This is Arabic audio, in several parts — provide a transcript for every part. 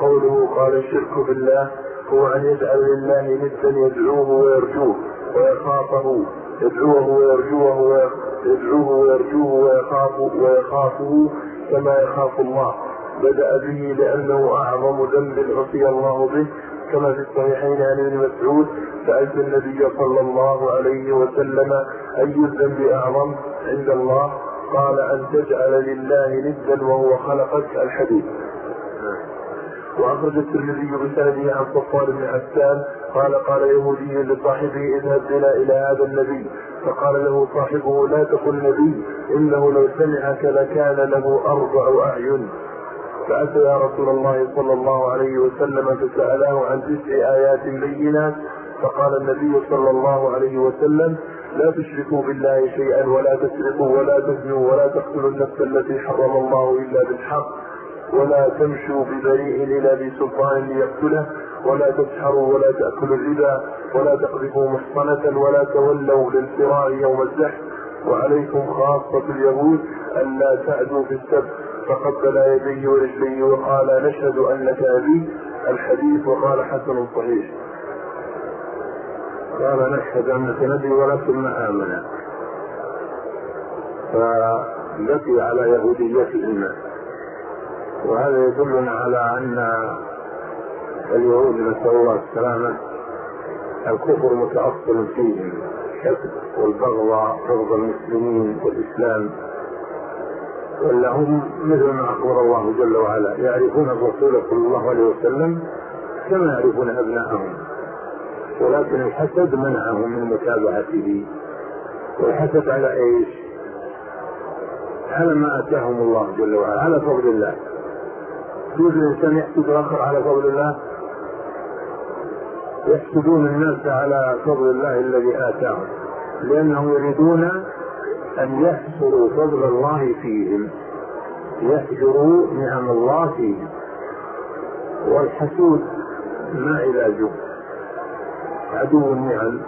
وقوله قال الشرك بالله هو أن يجعل لله ندا يدعوه ويرجوه ويخافه، يدعوه ويرجوه ويخافه كما يخاف الله. بدأ به لأنه أعظم ذنب عصي الله به، كما في الصحيحين عن ابن مسعود: سألت النبي صلى الله عليه وسلم أي الذنب أعظم عند الله؟ قال: أن تجعل لله ندا وهو خلقك. الحديث. وأخرج الترمذي بسنده عن صفوان بن عسان قال يهودي لصاحبه: اذهب بنا إلى هذا النبي. فقال له صاحبه: لا تقل نبي، إنه لو سمعك لكان له 4 أعين. فأتى يا رسول الله صلى الله عليه وسلم فسأله عن 9 آيات بينات. فقال النبي صلى الله عليه وسلم: لا تشركوا بالله شيئا، ولا تسرقوا، ولا تزنوا، ولا تقتلوا النفس التي حرم الله إلا بالحق، ولا تمشوا ببريء إلا بسلطان ليقتله، ولا تسحروا، ولا تأكلوا الربا، ولا تقذفوا محصنة، ولا تولوا للفرار يوم الزحف، وعليكم خاصة اليهود ألا تعدوا في السبت. فقبل يديه ورجليه وقال: نشهد أنك أبي. الحديث. وقال: حسن صحيح. قال: نشهد أنك نبي ولكن ما آمنا. فبقي على يهوديتهم، وهذا يدلنا على أن اليهود نسأل الله السلامة الكفر متأصل فيهم، الحقد والبغضاء، بغض المسلمين والإسلام، ولا هم مثل ما أخبر الله جل وعلا: يعرفون الرسول صلى الله عليه وسلم كما يعرفون أبناءهم، ولكن الحسد منعهم من متابعته. والحسد على ايش؟ على ما اتاهم الله جل وعلا، على فضل الله. يوجد الانسان يحسد الاخر على فضل الله؟ يحسدون الناس على فضل الله الذي اتاهم، لانهم يريدون ان يحصروا فضل الله فيهم، يحجروا نعم الله فيهم. والحسود ما علاجه؟ عدو النعم.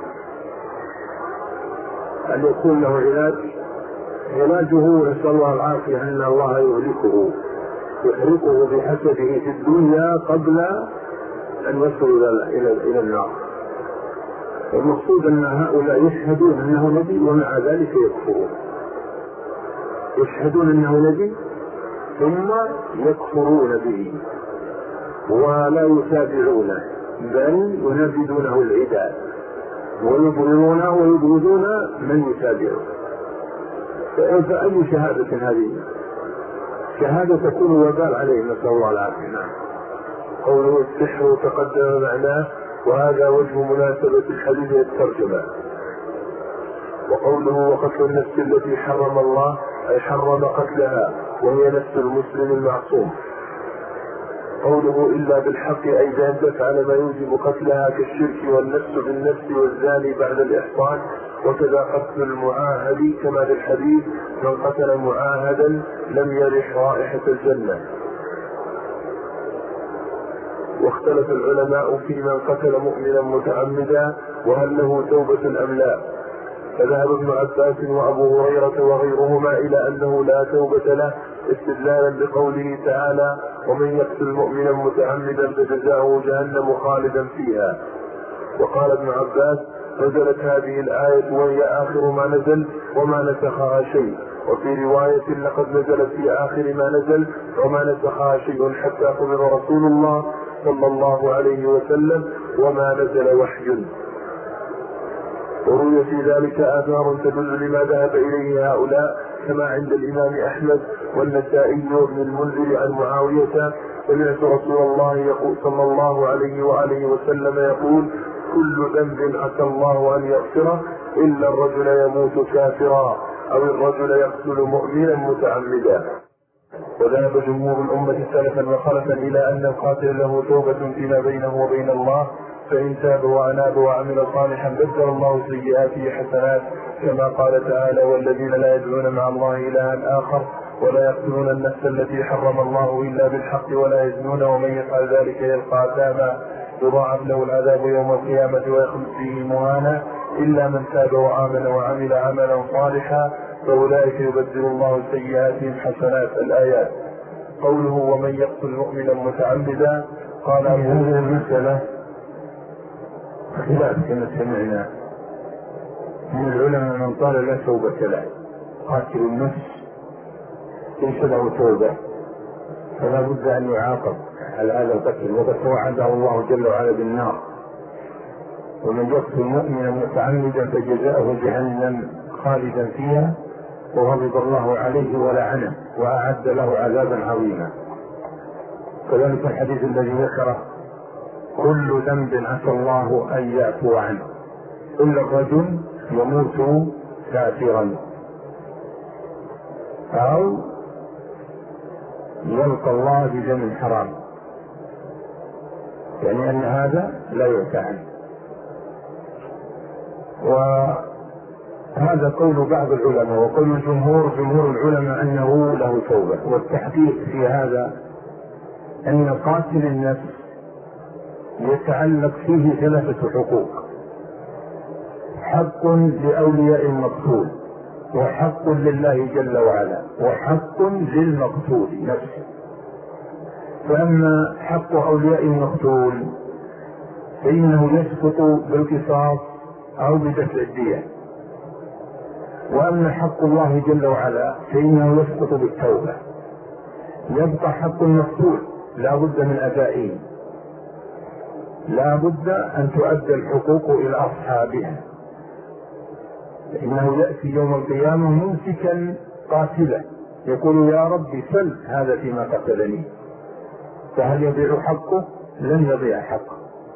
أن يكون له علاجه نسأل الله العافية أن الله يحرقه بحسده في الدنيا قبل أن يصل إلى النار. المقصود أن هؤلاء يشهدون أنه نبي ومع ذلك يكفرون، يشهدون أنه نبي ثم يكفرون به ولا يتابعونه، بل ينفذونه العداء ويبغضونه ويبغضون من يتابعه. فأي شهادة هذه؟ شهادة تكون وبال عليه، نسأل الله العافية. قوله السحر تقدم معناه، وهذا وجه مناسبة الحديث للترجمة. وقوله وقتل النفس التي حرم الله أي حرم قتلها، وهي نفس المسلم المعصوم. قوله إلا بالحق أي بأن تفعل ما يوجب قتلها كالشرك والنفس بالنفس والزاني بعد الإحصان، وكذا قتل المعاهد كما في الحديث: من قتل معاهدا لم يرح رائحة الجنة. واختلف العلماء في من قتل مؤمنا متعمدا وهل له توبة أم لا، فذهب ابن عباس وأبو هريرة وغيرهما إلى أنه لا توبة له، استدلالا بقوله تعالى: ومن يقتل مؤمنا متعمدا فجزاؤه جهنم خالدا فيها. وقال ابن عباس: نزلت هذه الآية وهي آخر ما نزل وما نسخها شيء. وفي رواية: لقد نزلت في آخر ما نزل وما نسخها شيء حتى قبض رسول الله صلى الله عليه وسلم وما نزل وحي. وروي في ذلك آثار تدل لما ذهب إليه هؤلاء، كما عند الإمام أحمد والنسائي وابن المنذر عن معاوية: سمعت رسول الله صلى الله عليه وآله وسلم يقول: كل ذنب عسى الله أن يغفره إلا الرجل يموت كافرا أو الرجل يقتل مؤمنا متعمدا. وذهب جمهور الأمة سلفا وخلفا إلى أن القاتل له توبة فيما بينه وبين الله، فإن تاب وأناب وعمل صالحا بدل الله سيئاته حسنات، كما قال تعالى: والذين لا يدعون مع الله إلها آخر ولا يقتلون النفس التي حرم الله إلا بالحق ولا يزنون ومن يفعل ذلك يلقى أثاما يضاعف له العذاب يوم القيامة ويخلد فيه مهانا إلا من تاب وآمن وعمل عملا صالحا فأولئك يبدل الله سيئاتهم حسنات. الآيات. قوله ومن يقتل مؤمنا متعمدا قال هذه المسألة خلاف كما سمعنا من العلماء من قال لا توبة له، قاتل النفس ليس له توبة فلا بد أن يعاقب على هذا القتل، وقد توعده الله جل وعلا بالنار: ومن يقتل مؤمنا متعمدا فجزاؤه جهنم خالدا فيها وغضب الله عليه ولعنه وأعد له عذابا عظيما. كذلك الحديث الذي ذكره: كل ذنب عسى الله أن يعفو عنه إلا الرجل يموت كافرا أو يلقى الله بدم حرام، يعني أن هذا لا يعفى عنه. وهذا قول بعض العلماء، وقول جمهور العلماء أنه له توبة. والتحقيق في هذا أن قاتل النفس يتعلق فيه 3 حقوق: حق لأولياء المقتول، وحق لله جل وعلا، وحق للمقتول نفسه. فأما حق أولياء المقتول فإنه يسقط بالقصاص أو بدفع الدية، وأما حق الله جل وعلا فإنه يسقط بالتوبة. يبقى حق المقتول لا بد من أدائه، لا بد أن تؤدى الحقوق إلى أصحابها، فإنه يأتي يوم القيامة ممسكا قاتلا يقول: يا رب سل هذا فيما قتلني، فهل يضيع حقه؟ لن يضيع حقه.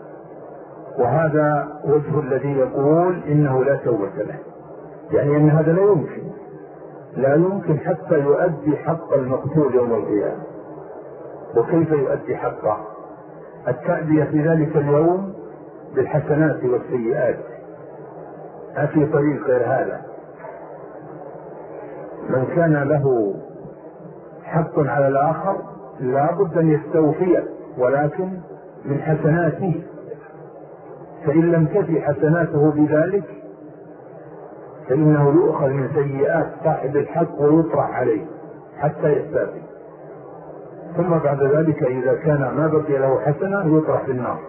وهذا وجه الذي يقول إنه لا توبة له، يعني أن هذا لا يمكن حتى يؤدي حق المقتول يوم القيامة. وكيف يؤدي حقه؟ التأدية في ذلك اليوم بالحسنات والسيئات، في طريق غير هذا. من كان له حق على الآخر لا بد أن يستوفيه، ولكن من حسناته، فإن لم تفي حسناته بذلك فإنه يؤخذ من سيئات صاحب الحق ويطرح عليه حتى يستوفي، ثم بعد ذلك إذا كان ما بقي له حسنة يطرح في النار.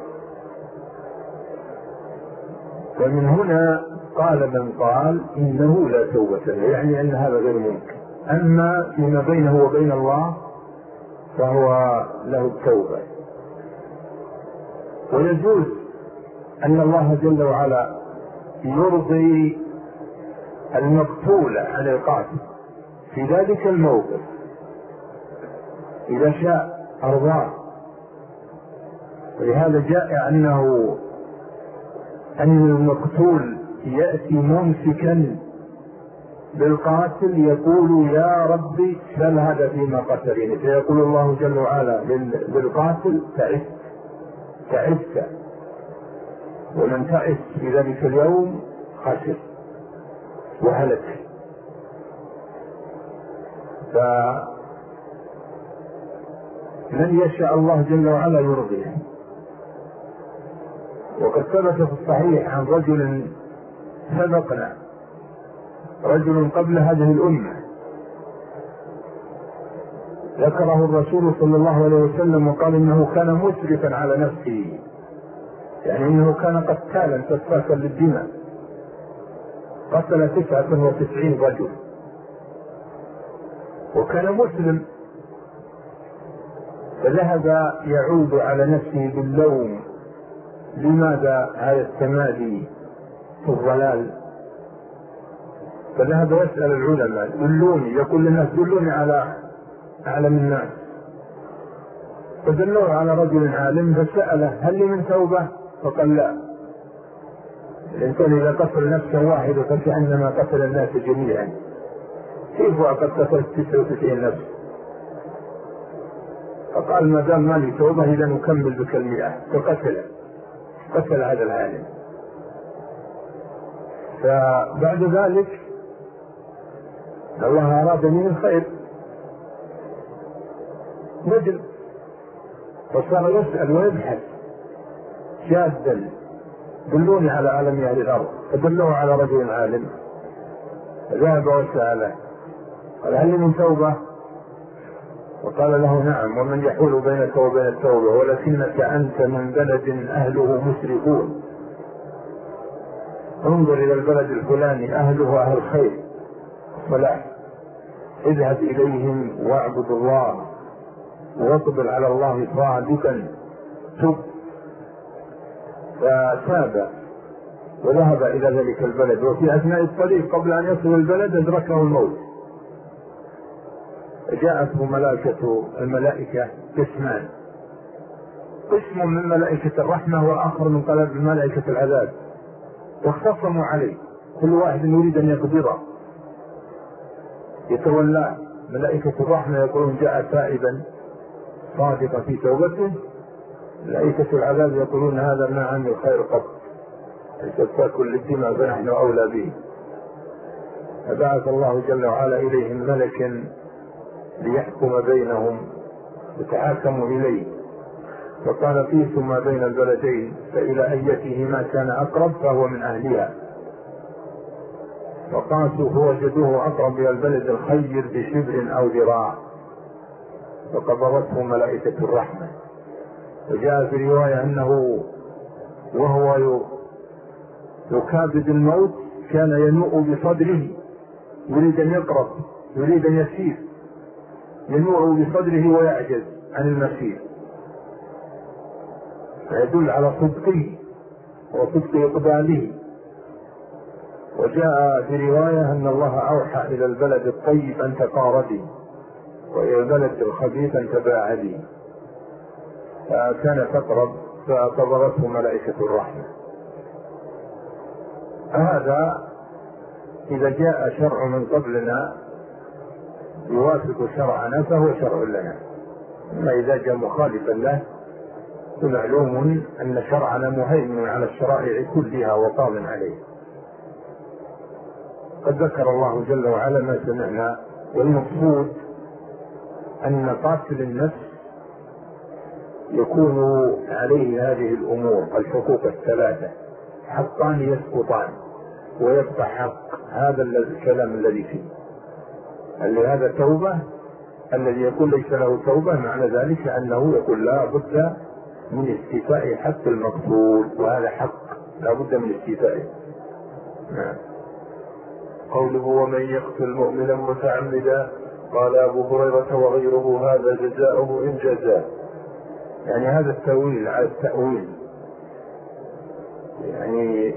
ومن هنا قال من قال إنه لا توبة له، يعني أن هذا غير ممكن. أما فيما بينه وبين الله فهو له التوبة. ويجوز أن الله جل وعلا يرضي المقتول عن القاتل في ذلك الموقف إذا شاء أرضاه. ولهذا جاء أن المقتول يأتي ممسكا بالقاتل يقول: يا ربي سل هذا فيما قتلني، فيقول الله جل وعلا للقاتل: تعبت. ومن تعس في ذلك اليوم خسر وهلك. فمن يشاء الله جل وعلا يرضيه. وقد ثبت في الصحيح عن رجل سبقنا، رجل قبل هذه الأمة، ذكره الرسول صلى الله عليه وسلم وقال إنه كان مسرفا على نفسه، يعني إنه كان قتالا سفاكا للدماء، قتل 99 رجل، وكان مسلم. فذهب يعود على نفسه باللوم: لماذا هذا التمادي في الضلال؟ فذهب يسأل العلماء: دلوني، يقول للناس: دلوني على أعلم الناس. فدلوه على رجل عالم فسأله: هل لي من توبة؟ فقال: لا. الإنسان إذا قتل نفسا واحدة فكأنما قتل الناس جميعا، كيف وقد قتلت 99 نفس؟ فقال: ما دام ما لي توبة إذا نكمل بك 100. فقتل هذا العالم. فبعد ذلك الله أراد من الخير نجل، فصار يسأل ويبحث شادا: دلوني على عالم أهل الأرض. فدلوه على رجل عالم، ذهب وسأله: قال: هل من توبة؟ وقال له نعم، ومن يحول بينك وبين التوبة، ولكنك أنت من بلد أهله مسرفون. انظر إلى البلد الفلاني أهله أهل خير صلاح، اذهب إليهم واعبد الله واقبل على الله صادقا، تب. فتاب وذهب إلى ذلك البلد، وفي أثناء الطريق قبل أن يصل البلد أدركه الموت. جاءته الملائكة قسمان، قسم من ملائكة الرحمة وآخر من ملائكة العذاب، واختصموا عليه، كل واحد يريد أن يقبضه. يتولى ملائكة الرحمة يقولون جاء تائبا صادقا في توبته، ملائكة العذاب يقولون هذا ما عمل خير قط، تأكل الدماء فنحن أولى به. فبعث الله جل وعلا إليهم ملكا ليحكم بينهم، يتحاكموا إليه، فقال قيسوا ما بين البلدين فإلى أيتهما كان أقرب فهو من أهلها، فقاسوا فوجدوه أقرب إلى البلد الخير بشبر أو ذراع، فقبضته ملائكة الرحمة. وجاء في رواية أنه وهو يكابد الموت كان ينوء بصدره، يريد أن يقرب، يريد أن يسير، ينوء بصدره ويعجز عن المسير، فيدل على صدقه وصدق إقباله. وجاء في رواية أن الله أوحى إلى البلد الطيب أن تقاربي، وإلى البلد الخبيث أن تباعدي، فكان تقرب فقبضته ملائكة الرحمة. هذا إذا جاء شرع من قبلنا يوافق شرعنا فهو شرع لنا، أما إذا جاء مخالفا له فمعلوم أن شرعنا مهيمن على الشرائع كلها وقاض عليه. قد ذكر الله جل وعلا ما سمعنا، والمقصود أن قاتل النفس يكون عليه هذه الأمور الحقوق الثلاثة، حقان يسقطان ويبقى حق. هذا الكلام الذي فيه اللي هذا توبة، الذي يقول ليس له توبة معنى ذلك أنه يقول لا بد من استيفاء حق المقتول، وهذا حق لا بد من استيفائه. نعم. قوله ومن يقتل مؤمنا متعمدا، قال أبو هريرة وغيره هذا جزاؤه إن جزاه. يعني هذا التأويل على التأويل، يعني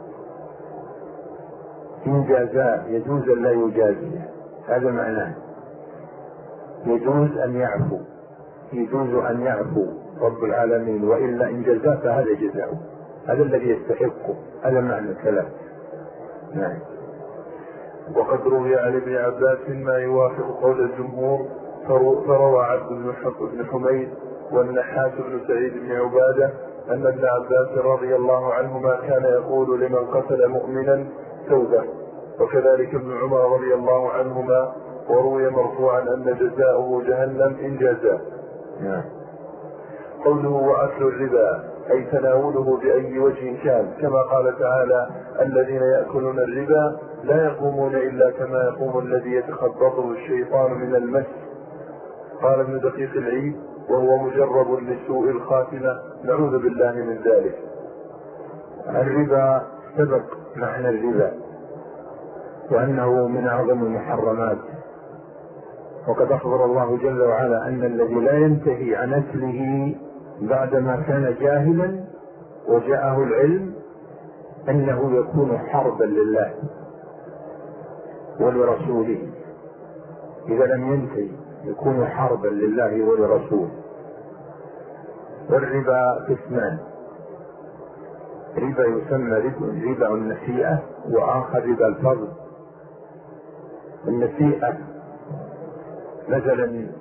إن جازاه يجوز أن لا يجازي، هذا معناه يجوز أن يعفو، يجوز أن يعفو رب العالمين، وإلا إن جزاه فهذا جزاؤه، هذا الذي يستحقه، هذا معنى الكلام. نعم. وقد روي عن ابن عباس ما يوافق قول الجمهور، فروى عبد بن حميد والنحاس بن سعيد بن عبادة أن ابن عباس رضي الله عنهما كان يقول لمن قتل مؤمنا توبة، وكذلك ابن عمر رضي الله عنهما، وروي مرفوعا أن جزاؤه جهنم إن جازاه. قوله وأكل الربا أي تناوله بأي وجه كان، كما قال تعالى الذين يأكلون الربا لا يقومون إلا كما يقوم الذي يتخبطه الشيطان من المس. قال ابن دقيق العيد وهو مجرب لسوء الخاتمة، نعوذ بالله من ذلك. الربا سبق معنى الربا وأنه من أعظم المحرمات، وقد أخبر الله جل وعلا أن الذي لا ينتهي عن أكله بعدما كان جاهلا وجاءه العلم أنه يكون حربا لله ولرسوله. إذا لم ينتهي يكون حربا لله ولرسوله. والربا قسمان، ربا يسمى ربا النسيئة، وآخر ربا الفضل. النسيئة مثلا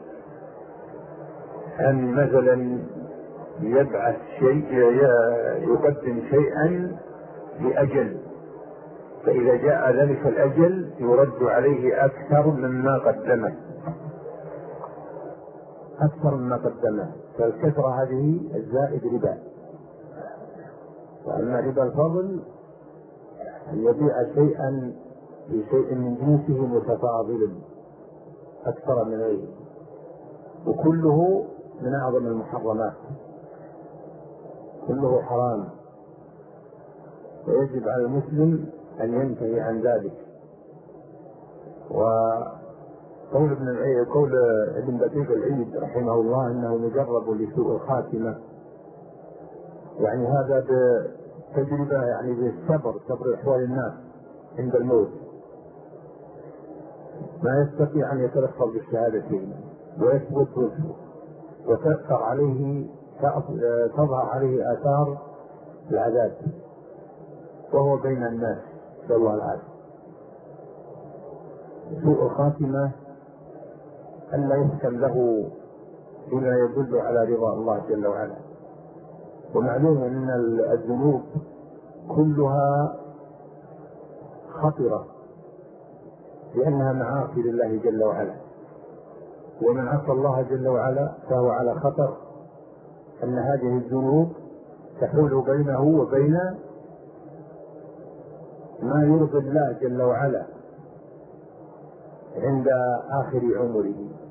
أن مثلا يبعث شيء، يقدم شيئا لأجل، فإذا جاء ذلك الأجل يرد عليه أكثر مما قدمه، أكثر مما قدمه، فالكثرة هذه الزائد ربا. وأما ربا الفضل أن يبيع شيئا بشيء من جنسه متفاضل أكثر من غيره، وكله من أعظم المحرمات، كله حرام، ويجب على المسلم أن ينتهي عن ذلك. وقول ابن دقيق العيد رحمه الله أنه مجرب لسوء الخاتمة، يعني هذا بتجربة، يعني بالصبر، صبر أحوال الناس عند الموت، ما يستطيع أن يتلفظ بالشهادتين ويثبت وجهه وتظهر عليه آثار العذاب وهو بين الناس، نسأل الله العافية. سوء الخاتمة أن لا يختم له بما يدل على رضا الله جل وعلا. ومعلوم أن الذنوب كلها خطرة لأنها معاصي لله جل وعلا، ومن عصى الله جل وعلا فهو على خطر أن هذه الذنوب تحول بينه وبين ما يرضي الله جل وعلا عند آخر عمره،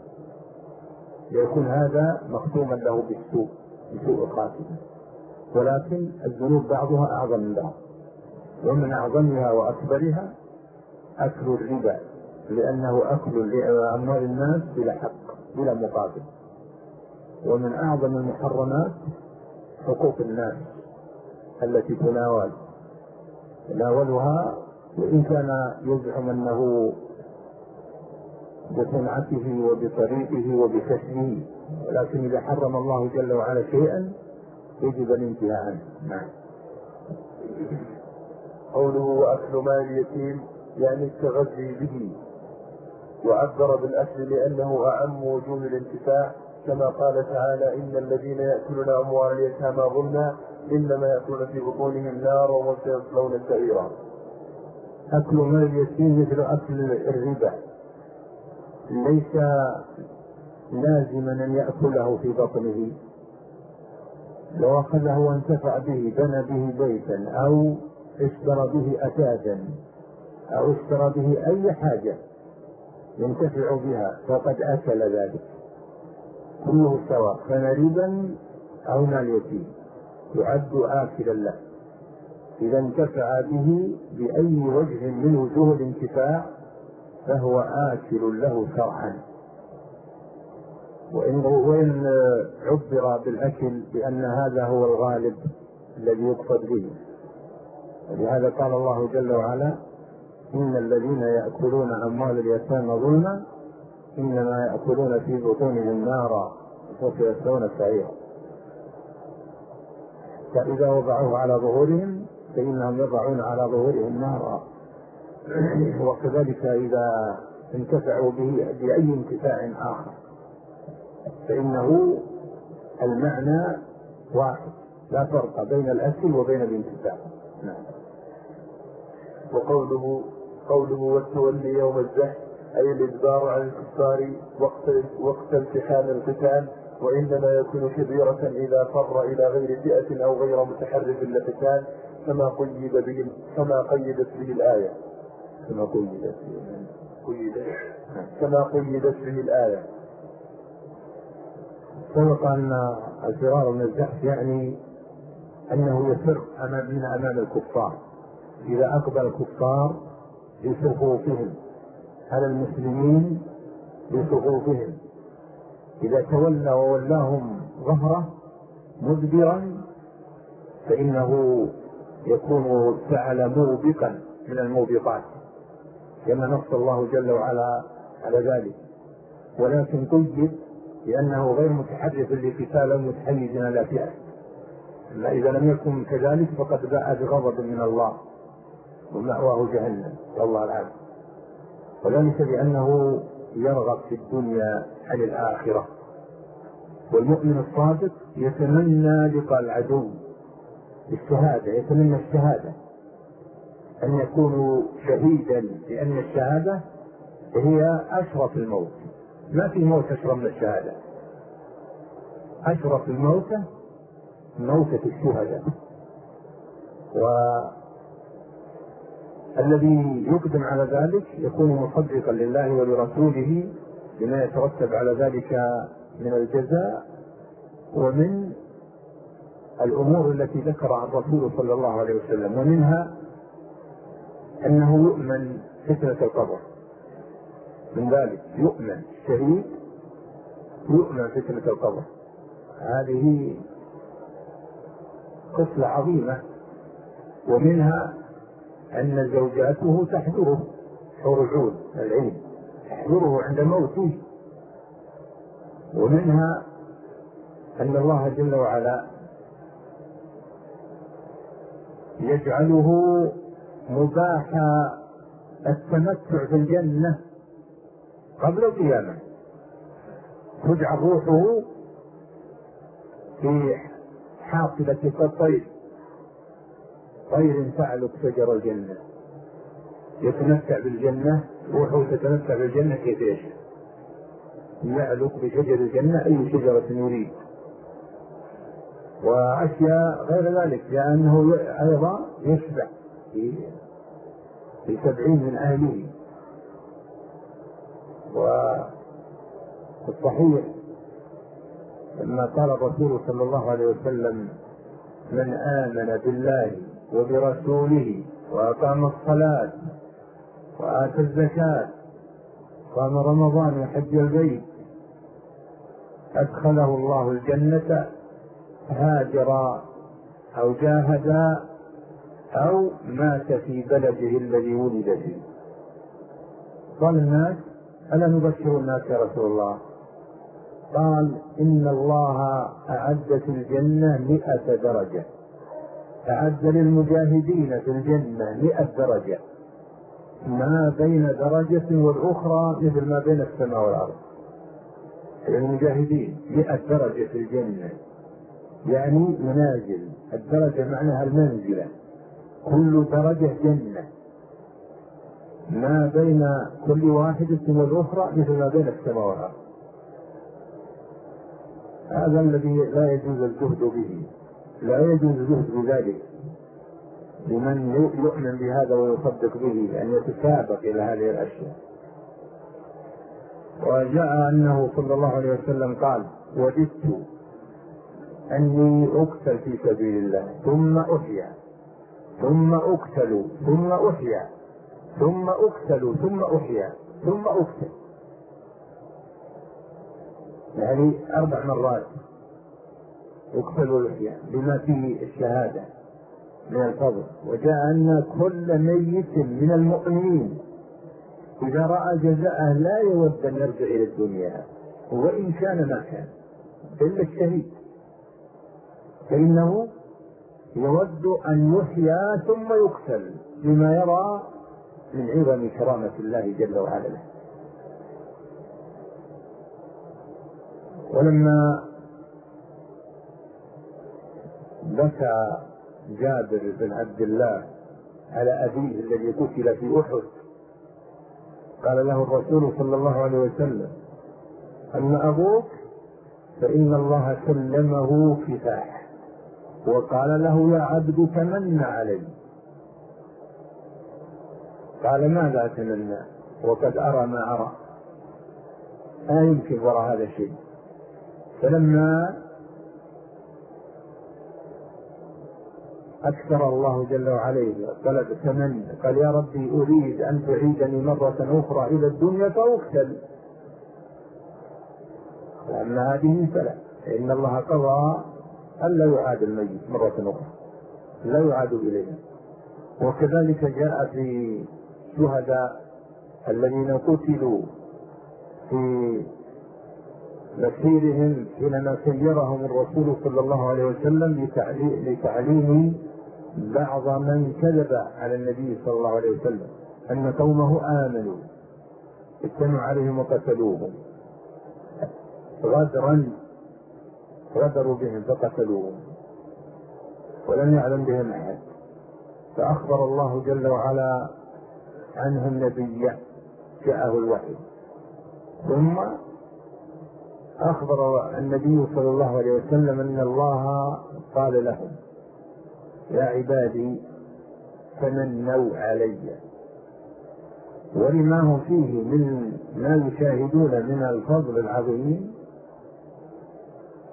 يكون هذا مختوما له بسوء الخاتمة. ولكن الذنوب بعضها أعظم من بعض، ومن أعظمها وأكبرها أكل الربا، لأنه أكل لأموال الناس بلا حق بلا مقابل. ومن أعظم المحرمات حقوق الناس التي تناولها، وإن كان يزعم أنه بصنعته وبطريقه وبكسبه، ولكن إذا حرم الله جل وعلا شيئا يجب الانتهاء عنه. نعم. قوله وأكل مال اليتيم يعني التغذي به، وعبر بالأكل لأنه أعم وجوه الانتفاع، كما قال تعالى إن الذين يأكلون أموال اليتامى ظلما إنما يأكلون في بطونهم نارا وسيصلون سعيرا. أكل مال اليتيم مثل أكل الربا، ليس لازما أن يأكله في بطنه، لو أخذه وانتفع به بنى به بيتا أو اشترى به أثاثا أو اشترى به أي حاجة ينتفع بها فقد أكل ذلك، كله سواء كان ربا أو مال يتيم يعد آكلا له إذا انتفع به بأي وجه من وجوه الانتفاع فهو آكل له شرعا. وإن عبر بالأكل بأن هذا هو الغالب الذي يقصد به، ولهذا قال الله جل وعلا إن الذين يأكلون أموال اليتامى ظلما إنما يأكلون في بطونهم نارا وسيصلون سعيرا. فإذا وضعوه على ظهورهم فإنهم يضعون على ظهورهم نارا، وكذلك إذا انتفعوا به بأي انتفاع آخر فإنه المعنى واحد، لا فرق بين الأكل وبين الانتفاع. نعم. وقوله والتولي يوم الزحف أي الإدبار عن الكفار وقت امتحان القتال، وإنما يكون كبيرة إذا فر إلى غير فئة أو غير متحرف للقتال، كما قيدت به الآية. سبق أن الفرار من الزحف يعني أنه يفر أمام الكفار، إذا أقبل الكفار بصفوفهم على المسلمين بصفوفهم، إذا تولى وولاهم ظهره مدبرا فإنه يكون فعل موبقا من الموبقات كما نص الله جل وعلا على ذلك. ولكن قيد لأنه غير متحرف لقتال أو متحيز على فئة، أما إذا لم يكن كذلك فقد باء بغضب من الله ومأواه جهنم، نسأل الله العافية. وذلك لأنه يرغب في الدنيا عن الآخرة، والمؤمن الصادق يتمنى لقاء العدو بالشهادة، يتمنى الشهادة أن يكون شهيدا، لأن الشهادة هي أشرف الموت، ما في موت أشرف من الشهادة. أشرف الموتة موتة الشهداء، والذي يقدم على ذلك يكون مصدقا لله ولرسوله بما يترتب على ذلك من الجزاء ومن الأمور التي ذكرها الرسول صلى الله عليه وسلم، ومنها أنه يؤمن فتنة القبر. من ذلك يؤمن الشهيد، يؤمن فتنة القبر. هذه خصلة عظيمة. ومنها أن زوجاته تحذره، حور العين العين تحذره عند موته. ومنها أن الله جل وعلا يجعله مباح التمتع في الجنة قبل القيامة، تجعل روحه في حاصلة كالطير، طير تعلق شجر الجنة، يتمتع بالجنة، روحه تتمتع بالجنة كيف يشاء، يعلق بشجر الجنة أي شجرة يريد، وأشياء غير ذلك، لأنه أيضا يشبع في 70 من أهله. والصحيح لما قال الرسول صلى الله عليه وسلم: من آمن بالله وبرسوله وأقام الصلاة وآتى الزكاة قام رمضان وحج البيت أدخله الله الجنة، هاجر أو جاهد أو مات في بلده الذي ولد فيه. قال الناس: ألا نبشر الناس يا رسول الله؟ قال: إن الله أعد في الجنة 100 درجة، أعد للمجاهدين في الجنة 100 درجة، ما بين درجة والأخرى مثل ما بين السماء والأرض. المجاهدين 100 درجة في الجنة، يعني منازل، الدرجة معناها المنزلة، كل درجة جنة، ما بين كل واحدة والأخرى مثل ما بين السماء والأرض. هذا الذي لا يجوز الجهد به، لا يجوز الجهد بذلك لمن يؤمن بهذا ويصدق به، أن يتسابق إلى هذه الأشياء. وجاء أنه صلى الله عليه وسلم قال: وددت أني أقتل في سبيل الله ثم أحيا، ثم أقتل ثم أحيا، ثم أقتل ثم أحيا، ثم أقتل، يعني 4 مرات أقتل ويحيا بما فيه الشهادة من الفضل. وجاء أن كل ميت من المؤمنين إذا رأى جزاءه لا يود أن يرجع إلى الدنيا وإن كان ما كان، إلا الشهيد فإنه يود أن يحيا ثم يقتل بما يرى من عظم كرامة الله جل وعلا له. ولما بكى جابر بن عبد الله على أبيه الذي قتل في أحد، قال له الرسول صلى الله عليه وسلم: أما أبوك فإن الله سلمه كفاح، وقال له: يا عبد تمنى علي. قال: ماذا أتمنى وقد أرى ما أرى، لا يمكن وراء هذا الشيء. فلما أكثر الله جل وعلا طلب تمنى، قال: يا ربي أريد أن تعيدني مرة أخرى إلى الدنيا فأقتل. وأما هذه فلا، إن الله قضى ألا يعاد الميت مرة أخرى، لا يعاد إليه. وكذلك جاء في شهداء الذين قتلوا في مسيرهم حينما سيرهم الرسول صلى الله عليه وسلم لتعليم بعض من كذب على النبي صلى الله عليه وسلم أن قومه آمنوا، اجتمعوا عليهم وقتلوهم غدروا بهم فقتلوهم ولم يعلم بهم أحد. فأخبر الله جل وعلا عنهم نبيا جاءه الوحي، ثم أخبر النبي صلى الله عليه وسلم أن الله قال لهم: يا عبادي تمنوا علي. ولما هم فيه من ما يشاهدون من الفضل العظيم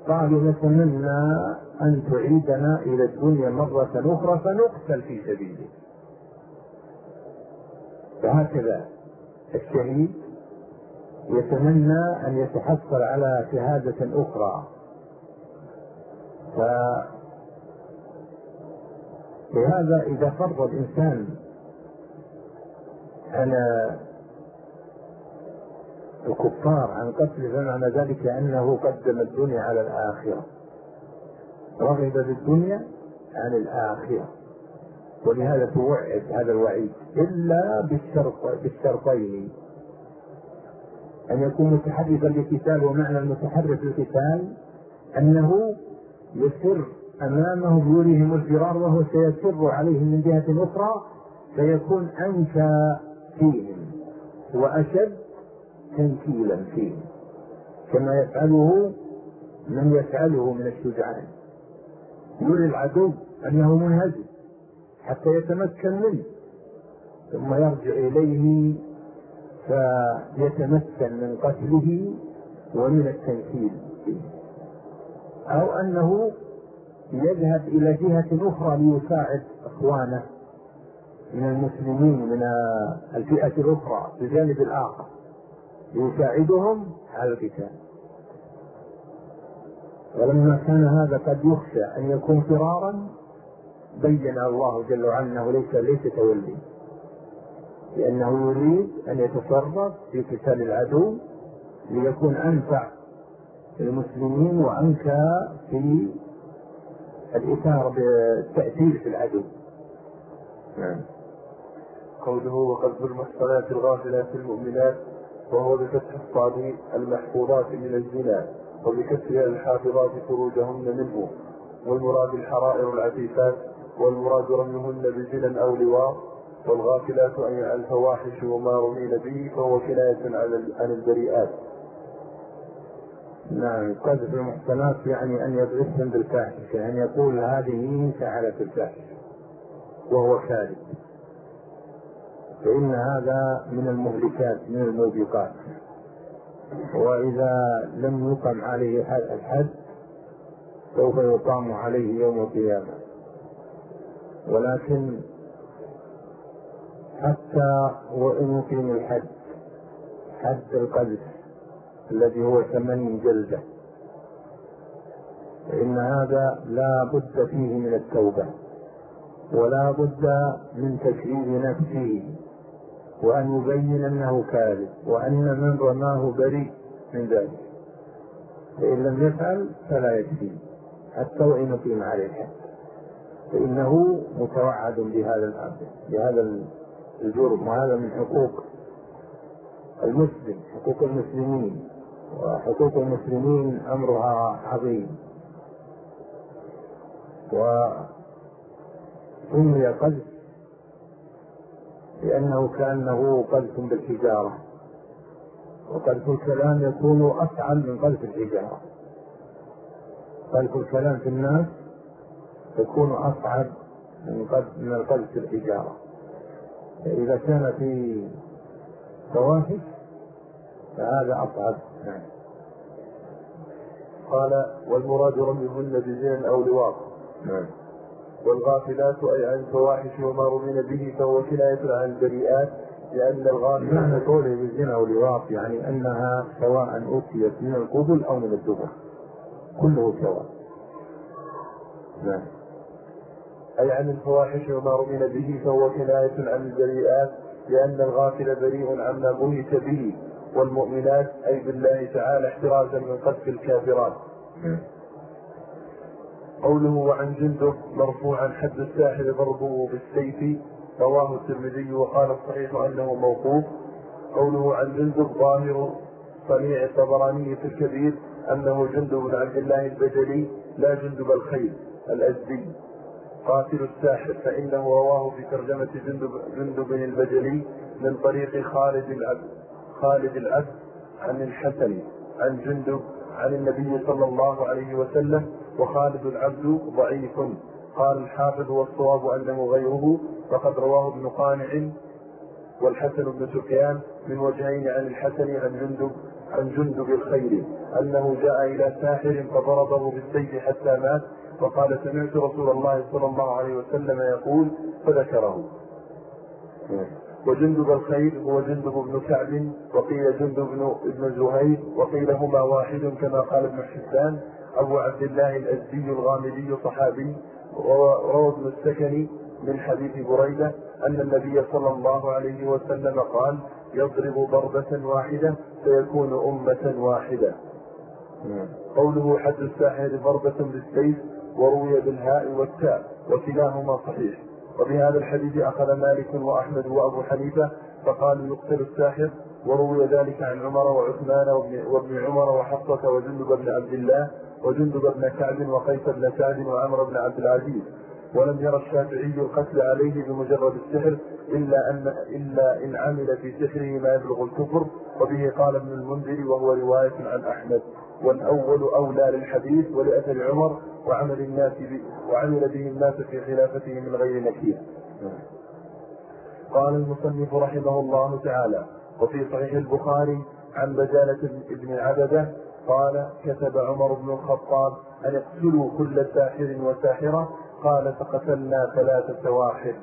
قالوا نتمنى أن تعيدنا إلى الدنيا مرة أخرى فنقتل في سبيلك. فهكذا الشهيد يتمنى أن يتحصل على شهادة أخرى. فلهذا إذا فرض الإنسان على الكفار عن قتل فمعنى ذلك أنه قدم الدنيا على الآخرة، رغب بالدنيا عن الآخرة. ولهذا توعد هذا الوعيد إلا بالشرطين: أن يكون متحرفا للقتال، ومعنى المتحرف للقتال أنه يسر أمامهم يريهم الفرار وهو سيسر عليهم من جهة أخرى، فيكون أنكى فيهم وأشد تنكيلا فيهم، كما يفعله من يفعله من الشجعان، يري العدو أنه منهزم حتى يتمكن منه، ثم يرجع إليه فيتمكن من قتله ومن التنكيل فيه. أو أنه يذهب إلى جهة أخرى ليساعد إخوانه من المسلمين من الفئة الأخرى في الجانب الآخر، يساعدهم على القتال. ولما كان هذا قد يخشى أن يكون فرارا، بين الله جل وعلا أنه ليس تولي، لأنه يريد أن يتصرف في قتال العدو ليكون أنفع للمسلمين وأنكى في الإثارة بالتأثير في العدو. قوله وقذف المحصنات الغافلات المؤمنات، وهو بفتح الصاد المحفوظات من الزنا وبكسرها الحافظات فروجهن منه، والمراد الحرائر العفيفات، والمراد رميهن بزنا أو لواط، والغافلات أي الفواحش وما رمين به فهو كناية عن البريئات. نعم، قذف المحصنات يعني أن يضربهم بالفاحشة، أن يقول هذه فعلت الفاحشة وهو كاذب، فإن هذا من المهلكات من الموبقات. وإذا لم يقم عليه الحد سوف يقام عليه يوم القيامة. ولكن حتى وإن يقيم الحد، حد القذف الذي هو 8 جلدة، فإن هذا لا بد فيه من التوبة، ولا بد من تشريد نفسه، وأن يبين أنه كاذب، وأن من رماه بريء من ذلك. فإن لم يفعل فلا يكفي حتى وإن يقيم عليه الحد، فإنه متوعد بهذا الجرم. وهذا من حقوق المسلم، حقوق المسلمين، وحقوق المسلمين أمرها عظيم. وسمي قذف لأنه كأنه قذف بالحجارة، وقذف الكلام يكون أفعل من قذف الحجارة. قذف الكلام في الناس يكون أصعب من القذف الحجارة، فإذا كان في فواحش فهذا أصعب. قال والمراد رميهن بزنا أو لواط. والغافلات أي عن الفواحش وما رمين به فهو كناية عن البريئات، لأن الغافل معنى قوله بالزنا أو لواط يعني أنها سواء أتيت من القبل أو من الدبر، كله سواء. أي عن الفواحش وما رمين به فهو كناية عن البريئات، لأن الغافل بريء عما بهت به، والمؤمنات أي بالله تعالى احترازا من قذف الكافرات. قوله وعن جندب مرفوعا حد الساحر ضربه بالسيف، رواه الترمذي وقال الصحيح أنه موقوف. قوله عن جندب ظاهر صنيع الطبراني في الكبير أنه جندب بن عبد الله البجلي لا جندب الخيل الأزدي قاتل الساحر، فإنه رواه في ترجمة جندب البجلي من طريق خالد العبد عن الحسن عن جندب عن النبي صلى الله عليه وسلم، وخالد العبد ضعيف. قال الحافظ والصواب أنه غيره، فقد رواه ابن قانع والحسن بن سفيان من وجهين عن الحسن عن جندب عن جندب الخير أنه جاء إلى ساحر فضربه بالسيف حتى مات، وقال سمعت رسول الله صلى الله عليه وسلم يقول، فذكره. وجندب الخير هو جندب بن كعب، وقيل جندب بن زهير، وقيل هما واحد كما قال ابن حبان. أبو عبد الله الأزدي الغامدي صحابي، وروى ابن السكني من حديث بريدة أن النبي صلى الله عليه وسلم قال: يضرب ضربة واحدة فيكون أمة واحدة. قوله حد الساحر ضربة بالسيف، وروي بالهاء والتاء، وكلاهما صحيح. وبهذا الحديث أخذ مالك وأحمد وأبو حنيفة، فقالوا يقتل الساحر. وروي ذلك عن عمر وعثمان وابن عمر وحفصة وجندب بن عبد الله وجندب بن كعب وقيس بن سعد وعمر بن عبد العزيز. ولم يرى الشافعي القتل عليه بمجرد السحر إلا إن عمل في سحره ما يبلغ الكفر، وبه قال ابن المنذر وهو رواية عن أحمد. والأول أولى للحديث ولأثر عمر، وعمل به الناس في خلافته من غير نكير. قال المصنف رحمه الله تعالى: وفي صحيح البخاري عن بجالة بن عبدة قال: كتب عمر بن الخطاب أن اقتلوا كل ساحر وساحرة، قال: فقتلنا 3 سواحر.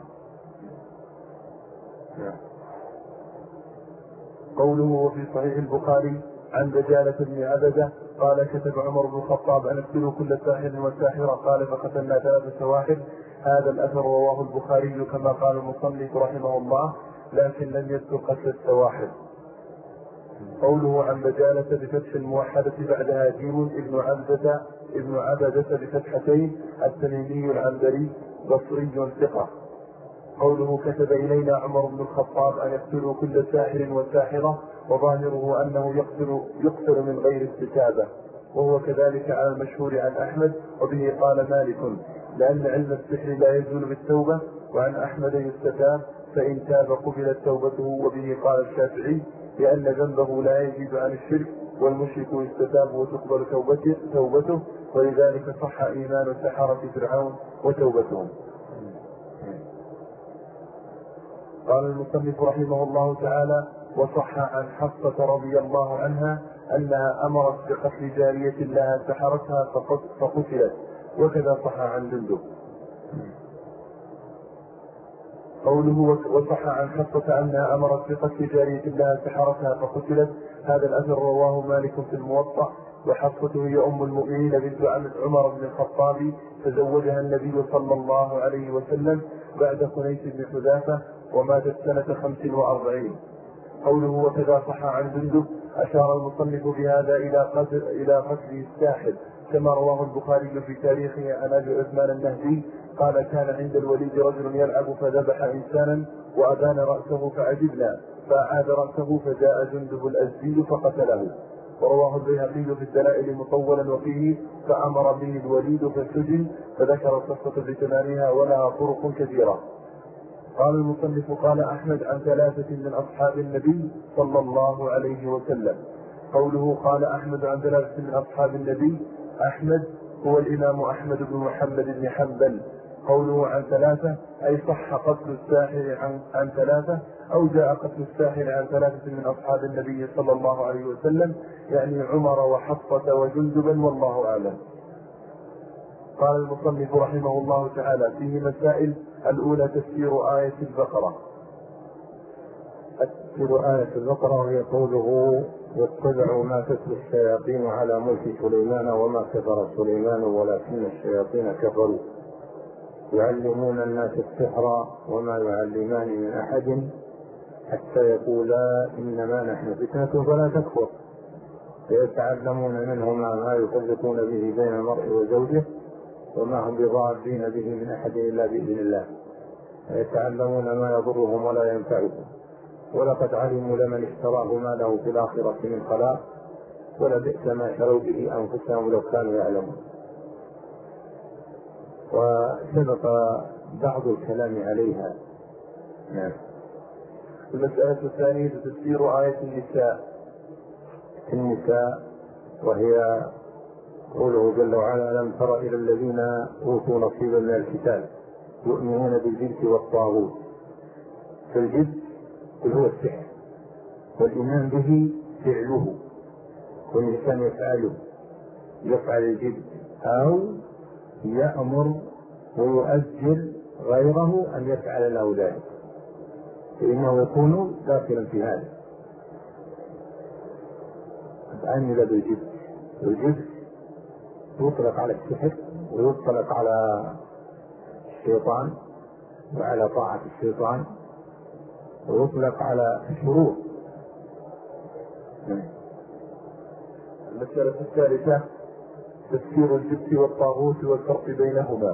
قوله وفي صحيح البخاري عن بجالة بن عبدة قال: كتب عمر بن الخطاب أن اقتلوا كل ساحر وساحرة، قال: فقتلنا 3 سواحر. هذا الأثر رواه البخاري كما قال المصنف رحمه الله، لكن لم يذكر قتل السواحر. قوله عن بجالة بفتح الموحدة بعدها جيم ابن عبدة بفتحتين، التميمي العنبري بصري ثقة. قوله كتب إلينا عمر بن الخطاب أن يقتلوا كل ساحر وساحرة، وظاهره أنه يقتل من غير استتابة، وهو كذلك على المشهور عن أحمد، وبه قال مالك، لأن علم السحر لا يزول بالتوبة، وعن أحمد يستتاب، فإن تاب قبلت توبته. وبه قال الشافعي، لأن ذنبه لا يزيد عن الشرك، والمشرك يستتاب وتقبل توبته، ولذلك صح إيمان سحرة فرعون وتوبتهم. قال المصنف رحمه الله تعالى: وصح عن حفصة رضي الله عنها أنها أمرت بقتل جارية لها سحرتها فقتلت، وكذا صح عن جندب. قوله وصح عن حفصة أنها أمرت بقتل جارية لها سحرتها فقتلت، هذا الأثر رواه مالك في الموطأ. وحفصة هي أم المؤمنين بنت عمر بن الخطاب، تزوجها النبي صلى الله عليه وسلم بعد خنيس بن حذافة، وماتت سنة 45. قوله وكذا صح عن جندب، أشار المصنف بهذا إلى قتل الساحر، كما رواه البخاري في تاريخه عن أبي عثمان النهدي قال: كان عند الوليد رجل يلعب فذبح إنسانا وأبان رأسه فعجبنا، فأعاد رأسه فجاء جندب الأزدي فقتله. ورواه البيهقي في الدلائل مطولا وفيه: فأمر به الوليد فسجن، فذكر القصة بتمامها ولها طرق كثيرة. قال المصنف قال أحمد عن 3 من أصحاب النبي صلى الله عليه وسلم. قوله قال أحمد عن 3 من أصحاب النبي، أحمد هو الإمام أحمد بن محمد بن حنبل. قوله عن 3 أي صح قتل الساحر عن 3، أو جاء قتل الساحر عن 3 من أصحاب النبي صلى الله عليه وسلم، يعني عمر وحفصة وجندبا، والله أعلم. قال المصنف رحمه الله تعالى: فيه مسائل. الأولى تفسير آية البقرة. تفسير آية البقرة وهي قوله: واتبعوا ما تتلو الشياطين على ملك سليمان وما كفر سليمان ولكن الشياطين كفروا يعلمون الناس السحر وما يعلمان من أحد حتى يقولا إنما نحن فتنة فلا تكفر، فيتعلمون منهما ما يفرقون به بين المرء وزوجه وما هم بضارين به من أحد إلا بإذن الله، ويتعلمون ما يضرهم ولا ينفعهم، ولقد علموا لمن اشتراه ما له في الآخرة من خلاق ولبئس ما شروا به أنفسهم لو كانوا يعلمون. وسبق بعض الكلام عليها. نعم. المسألة الثانية تفسير آية النساء وهي قوله جل وعلا: ألم تر إلى الذين أوتوا نصيبا من الكتاب يؤمنون بالجبت والطاغوت. فالجبت هو السحر، والإيمان به فعله، والإنسان يفعل الجد، أو يأمر ويؤجل غيره أن يفعل له ذلك، فإنه يكون داخلا في هذا. عمل بالجد، الجد يطلق على السحر، ويطلق على الشيطان وعلى طاعة الشيطان، ويطلق على الشرور. المسألة الثالثة تفسير الجبت والطاغوت والفرق بينهما.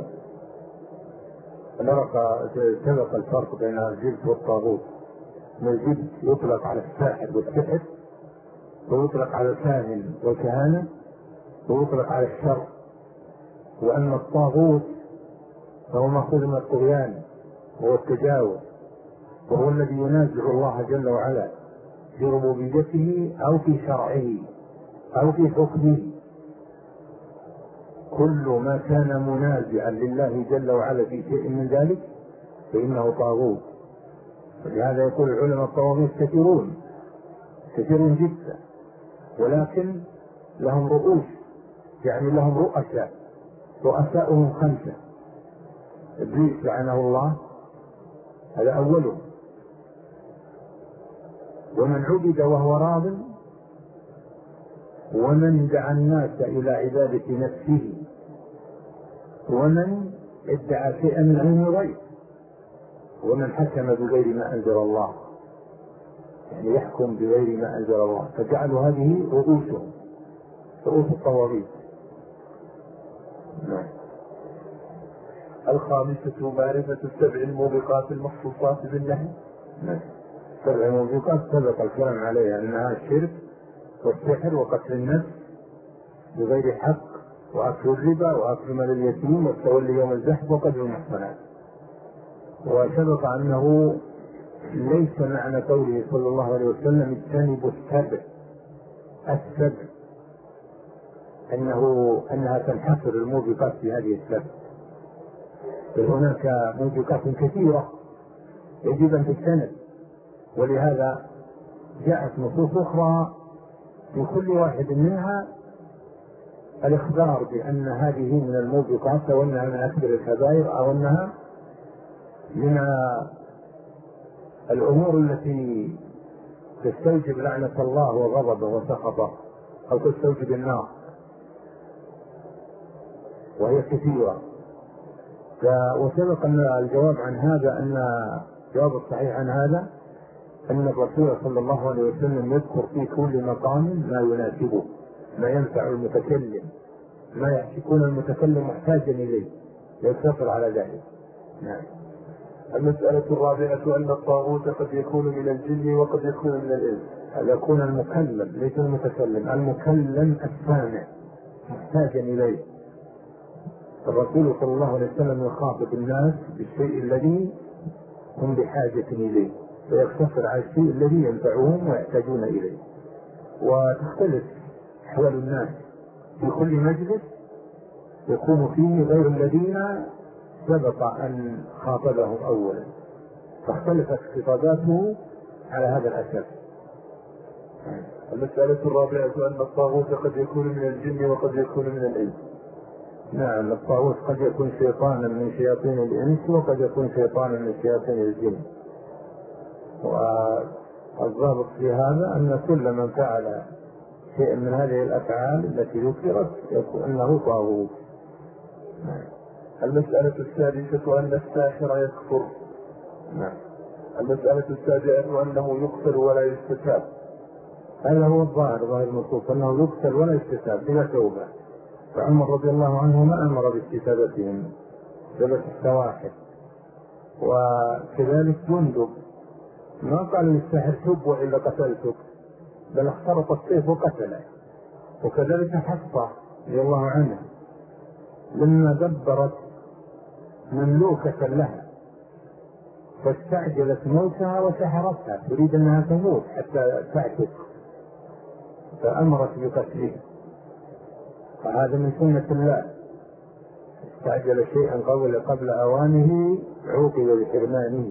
سبق الفرق بين الجبت والطاغوت. الجبت يطلق على الساحر والسحر، ويطلق على الكاهن والكهانة، ويطلق على الشر. وأما الطاغوت فهو مأخوذ من الطغيان وهو التجاوز، وهو الذي ينازع الله جل وعلا في ربوبيته أو في شرعه أو في حكمه. كل ما كان منازعا لله جل وعلا في شيء من ذلك فإنه طاغوت. ولهذا يقول العلماء الطواغيت كثيرون جدا، ولكن لهم رؤوس، يعني لهم رؤساء، رؤساؤهم 5. إبليس لعنه الله هذا أولهم، ومن عبد وهو راض، ومن دعا الناس إلى عبادة نفسه، ومن ادعى شيئا من علم الغيب، ومن حكم بغير ما أنزل الله، يعني يحكم بغير ما أنزل الله. فجعلوا هذه رؤوسهم، رؤوس الطواغيت. الخامسة معرفة السبع الموبقات المخصوصات بالنهي. 7 موبقات سبق الكلام عليها أنها الشرك والسحر وقتل النفس بغير حق، وأكل الربا، وأكل مال اليتيم، والتولي يوم الزحف، وقتل المحصنات. وسبق أنه ليس معنى قوله صلى الله عليه وسلم اجتنبوا السبع أنها تنحصر الموبقات في هذه السبع، بل هناك موبقات كثيرة يجب أن تجتنب. ولهذا جاءت نصوص أخرى في كل واحد منها الإخبار بأن هذه من الموبقات، أو أنها من أكبر الكبائر، أو أنها من الأمور التي تستوجب لعنة الله وغضبه وسخطه، أو تستوجب النار، وهي كثيرة. وسبق أن الجواب عن هذا، أن الجواب الصحيح عن هذا أن الرسول صلى الله عليه وسلم يذكر في كل مقام ما يناسبه، ما ينفع المتكلم، ما يكون المتكلم محتاجا إليه، يقتصر على ذلك. نعم. المسألة الرابعة أن الطاغوت قد يكون من الجن وقد يكون من الإنس. يكون المكلم ليس المتكلم، المكلم السامع محتاجا إليه. الرسول صلى الله عليه وسلم يخاطب الناس بالشيء الذي هم بحاجة إليه، فيقتصر على الشيء الذي ينفعهم ويحتاجون إليه. وتختلف أحوال الناس في كل مجلس يكون فيه غير الذين سبق أن خاطبهم أولا، فاختلفت خطاباته على هذا الأساس. المسألة الرابعة أن الطاغوت قد يكون من الجن وقد يكون من الإنس. نعم، الطاغوت قد يكون شيطانا من شياطين الإنس، وقد يكون شيطانا من شياطين الجن. والضابط في هذا أن كل من فعل شيء من هذه الأفعال التي ذكرت يكون أنه طاغوت. المسألة السادسة أن الساحر يكفر. المسألة السابعة أنه يقتل ولا يستتاب. هذا هو ظاهر النصوص، أنه يقتل ولا يستتاب بلا توبة. فعمر رضي الله عنه ما أمر باستتابتهم، جلس السواحل. وكذلك جندب ما قال للساحر تب وإلا قتلتك، بل اخترط السيف وقتله. وكذلك حفصة رضي الله عنها لما دبرت مملوكة لها فاستعجلت موتها وسحرتها، تريد أنها تموت حتى تعتق، فأمرت بقتله. فهذا من سنة الله، استعجل شيئا قبل أوانه عوقب بحرمانه.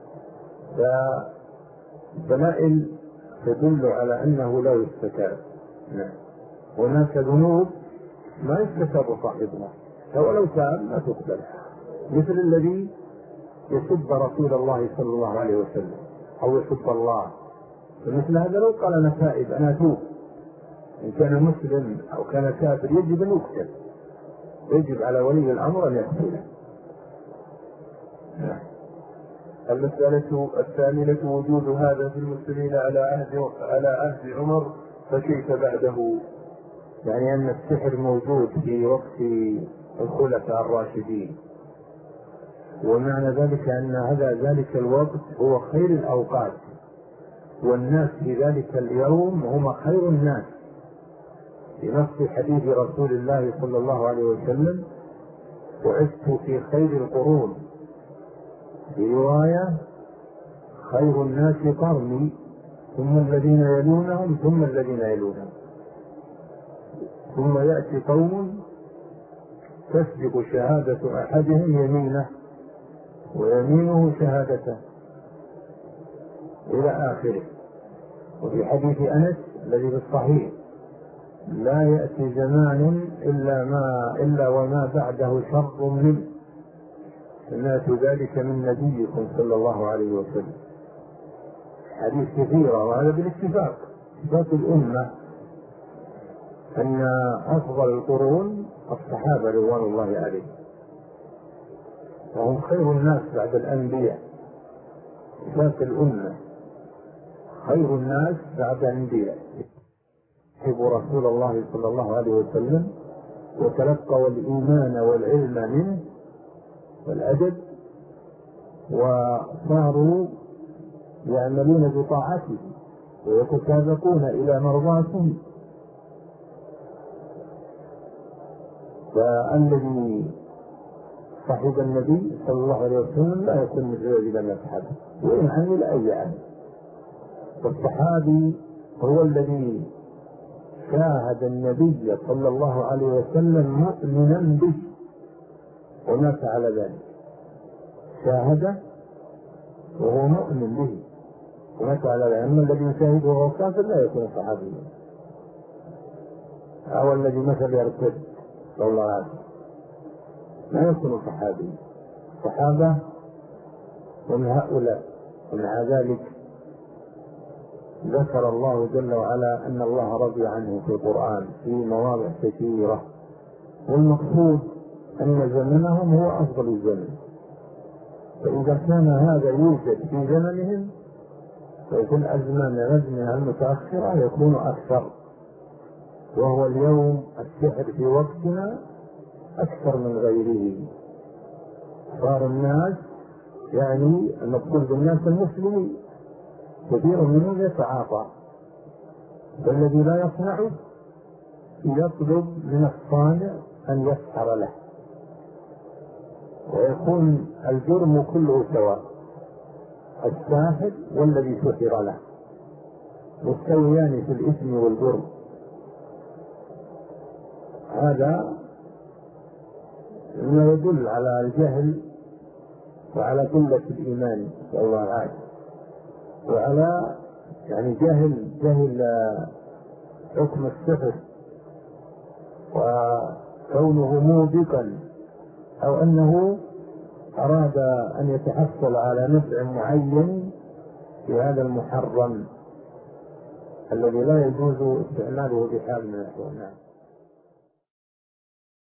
فدلائل تدل على أنه لا يستتاب. هناك ذنوب ما يستتاب صاحبها، ولو تاب لا تقبل، مثل الذي يسب رسول الله صلى الله عليه وسلم أو يسب الله، فمثل هذا لو قال أنا تائب أنا أتوب، إن كان مسلم أو كان كافر يجب أن يقتل، يجب على ولي الأمر أن يقتله. المسألة الثامنة وجود هذا في المسلمين على عهد عمر، فكيف بعده؟ يعني أن السحر موجود في وقت الخلفاء الراشدين، ومعنى ذلك أن ذلك الوقت هو خير الأوقات، والناس في ذلك اليوم هم خير الناس، بنص حديث رسول الله صلى الله عليه وسلم: بعثت في خير القرون، في رواية: خير الناس قرني ثم الذين يلونهم ثم الذين يلونهم، ثم يأتي قوم تسبق شهادة أحدهم يمينه ويمينه شهادته، إلى آخره. وفي حديث أنس الذي في الصحيح: لا يأتي زمان إلا وما بعده شر منه، سمعت ذلك من نبيكم صلى الله عليه وسلم. حديث كثيرة، وهذا بالاتفاق، اتفاق الأمة أن أفضل القرون الصحابة رضوان الله عليهم، وهم خير الناس بعد الأنبياء، اتفاق الأمة خير الناس بعد الأنبياء، يحبوا رسول الله صلى الله عليه وسلم وتلقوا الإيمان والعلم منه والأدب، وصاروا يعملون بطاعته ويتسابقون إلى مرضاته. فالذي صاحب النبي صلى الله عليه وسلم لا يكون متزوجا من أصحابه وإن عمل أي عمل. والصحابي هو الذي شاهد النبي صلى الله عليه وسلم مؤمنا به ومات على ذلك، شاهده وهو مؤمن به ومات على ذلك. أما الذي يشاهده وهو كافر لا يكون صحابيا، أو الذي مثل يرتد صلى الله عليه وسلم لا يكون صحابيا. صحابة ومن هؤلاء. ومع ذلك ذكر الله جل وعلا أن الله رضي عنه في القرآن في مواضع كثيرة، والمقصود أن زمنهم هو أفضل الزمن، فإذا كان هذا يوجد في زمنهم ففي الأزمان المتأخرة يكون أكثر. وهو اليوم السحر في وقتنا أكثر من غيره، صار الناس يعني المقصود بالناس المسلمين كثير منهم يتعاطى، والذي لا يصنعه يطلب من الصانع أن يسحر له، ويكون الجرم كله سواء، الساحر والذي سحر له مستويان في الإثم والجرم. هذا ما يدل على الجهل وعلى قلة الإيمان نسأل الله العافية، وعلى يعني جهل حكم السحر وكونه موبقا، أو أنه أراد أن يتحصل على نفع معين في هذا المحرم الذي لا يجوز استعماله بحال من الأحوال.